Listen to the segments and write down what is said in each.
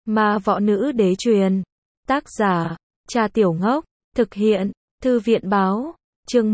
Ma võ nữ đế truyền. Tác giả, Trà Tiểu Ngốc. Thực hiện, Thư viện báo. Chương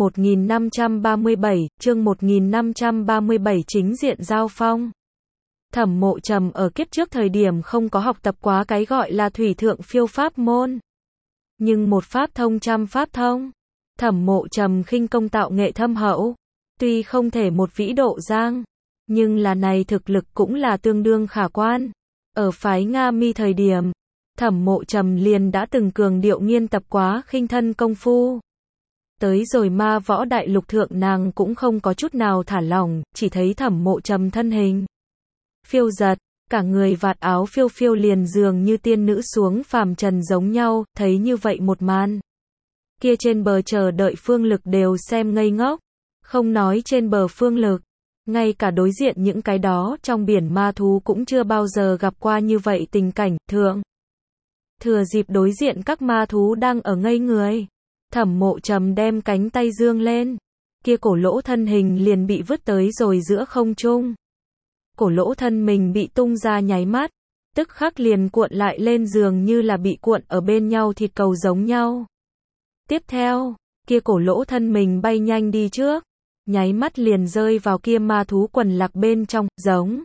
1537 chính diện giao phong. Thẩm Mộ Trầm ở kiếp trước thời điểm không có học tập quá cái gọi là thủy thượng phiêu pháp môn. Nhưng một pháp thông trăm pháp thông. Thẩm Mộ Trầm khinh công tạo nghệ thâm hậu. Tuy không thể một vĩ độ giang, nhưng là này thực lực cũng là tương đương khả quan. Ở phái Nga Mi thời điểm, Thẩm Mộ Trầm liền đã từng cường điệu nghiên tập quá khinh thân công phu. Tới rồi ma võ đại lục thượng nàng cũng không có chút nào thả lỏng, chỉ thấy Thẩm Mộ Trầm thân hình phiêu giật, cả người vạt áo phiêu phiêu liền dường như tiên nữ xuống phàm trần giống nhau, thấy như vậy một màn. Kia trên bờ chờ đợi phương lực đều xem ngây ngốc, không nói trên bờ phương lực, ngay cả đối diện những cái đó trong biển ma thú cũng chưa bao giờ gặp qua như vậy tình cảnh, thượng. Thừa dịp đối diện các ma thú đang ở ngây người, Thẩm Mộ Trầm đem cánh tay dương lên, kia cổ lỗ thân hình liền bị vứt tới rồi giữa không trung. Cổ lỗ thân mình bị tung ra nháy mắt, tức khắc liền cuộn lại lên dường như là bị cuộn ở bên nhau thịt cầu giống nhau. Tiếp theo, kia cổ lỗ thân mình bay nhanh đi trước, nháy mắt liền rơi vào kia ma thú quần lạc bên trong, giống.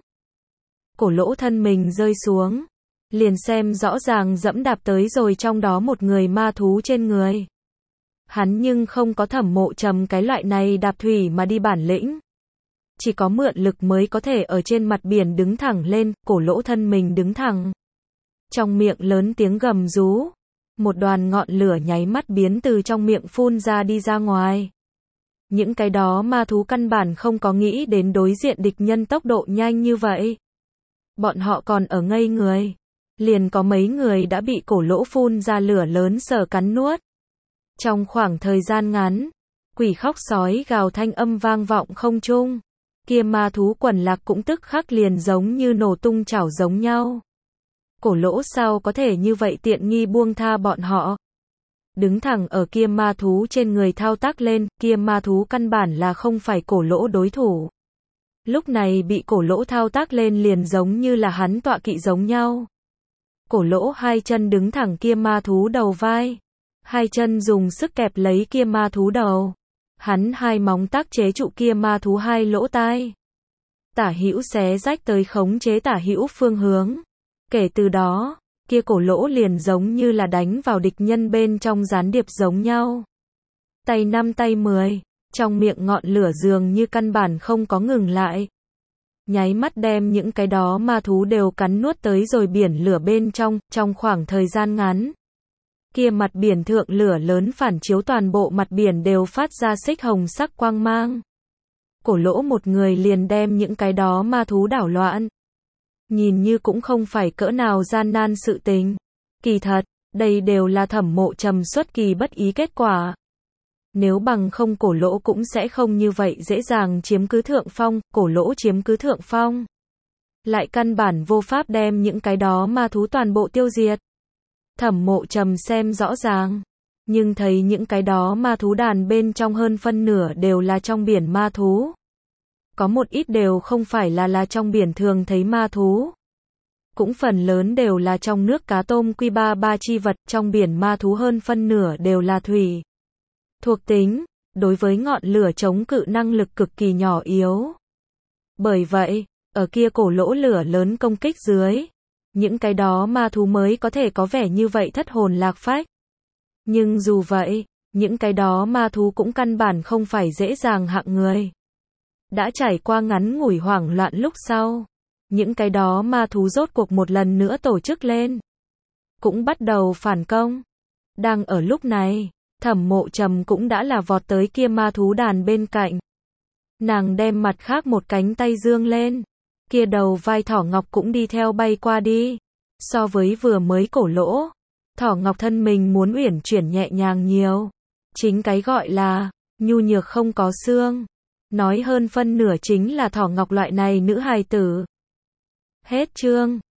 Cổ lỗ thân mình rơi xuống, liền xem rõ ràng dẫm đạp tới rồi trong đó một người ma thú trên người. Hắn nhưng không có Thẩm Mộ Trầm cái loại này đạp thủy mà đi bản lĩnh. Chỉ có mượn lực mới có thể ở trên mặt biển đứng thẳng lên, cổ lỗ thân mình đứng thẳng. Trong miệng lớn tiếng gầm rú, một đoàn ngọn lửa nháy mắt biến từ trong miệng phun ra đi ra ngoài. Những cái đó ma thú căn bản không có nghĩ đến đối diện địch nhân tốc độ nhanh như vậy. Bọn họ còn ở ngây người, liền có mấy người đã bị cổ lỗ phun ra lửa lớn sở cắn nuốt. Trong khoảng thời gian ngắn, quỷ khóc sói gào thanh âm vang vọng không trung. Kia ma thú quần lạc cũng tức khắc liền giống như nổ tung chảo giống nhau. Cổ lỗ sao có thể như vậy tiện nghi buông tha bọn họ. Đứng thẳng ở kia ma thú trên người thao tác lên, kia ma thú căn bản là không phải cổ lỗ đối thủ. Lúc này bị cổ lỗ thao tác lên liền giống như là hắn tọa kỵ giống nhau. Cổ lỗ hai chân đứng thẳng kia ma thú đầu vai. Hai chân dùng sức kẹp lấy kia ma thú đầu. Hắn hai móng tác chế trụ kia ma thú hai lỗ tai. Tả hữu xé rách tới khống chế tả hữu phương hướng. Kể từ đó, kia cổ lỗ liền giống như là đánh vào địch nhân bên trong gián điệp giống nhau. Tay 5 tay 10, trong miệng ngọn lửa dường như căn bản không có ngừng lại. Nháy mắt đem những cái đó ma thú đều cắn nuốt tới rồi biển lửa bên trong khoảng thời gian ngắn. Kia mặt biển thượng lửa lớn phản chiếu toàn bộ mặt biển đều phát ra xích hồng sắc quang mang. Cổ lỗ một người liền đem những cái đó ma thú đảo loạn. Nhìn như cũng không phải cỡ nào gian nan sự tình. Kỳ thật, đây đều là Thẩm Mộ Trầm xuất kỳ bất ý kết quả. Nếu bằng không cổ lỗ cũng sẽ không như vậy dễ dàng chiếm cứ thượng phong, cổ lỗ chiếm cứ thượng phong. Lại căn bản vô pháp đem những cái đó ma thú toàn bộ tiêu diệt. Thẩm Mộ Trầm xem rõ ràng, nhưng thấy những cái đó ma thú đàn bên trong hơn phân nửa đều là trong biển ma thú. Có một ít đều không phải là trong biển thường thấy ma thú. Cũng phần lớn đều là trong nước cá tôm quy ba chi vật, trong biển ma thú hơn phân nửa đều là thủy. Thuộc tính, đối với ngọn lửa chống cự năng lực cực kỳ nhỏ yếu. Bởi vậy, ở kia cổ lỗ lửa lớn công kích dưới, những cái đó ma thú mới có thể có vẻ như vậy thất hồn lạc phách. Nhưng dù vậy, những cái đó ma thú cũng căn bản không phải dễ dàng hạng người. Đã trải qua ngắn ngủi hoảng loạn lúc sau, những cái đó ma thú rốt cuộc một lần nữa tổ chức lên. Cũng bắt đầu phản công. Đang ở lúc này, Thẩm Mộ Trầm cũng đã là vọt tới kia ma thú đàn bên cạnh. Nàng đem mặt khác một cánh tay dương lên. Kia đầu vai thỏ ngọc cũng đi theo bay qua đi. So với vừa mới cổ lỗ, thỏ ngọc thân mình muốn uyển chuyển nhẹ nhàng nhiều. Chính cái gọi là nhu nhược không có xương. Nói hơn phân nửa chính là thỏ ngọc loại này nữ hài tử. Hết chương.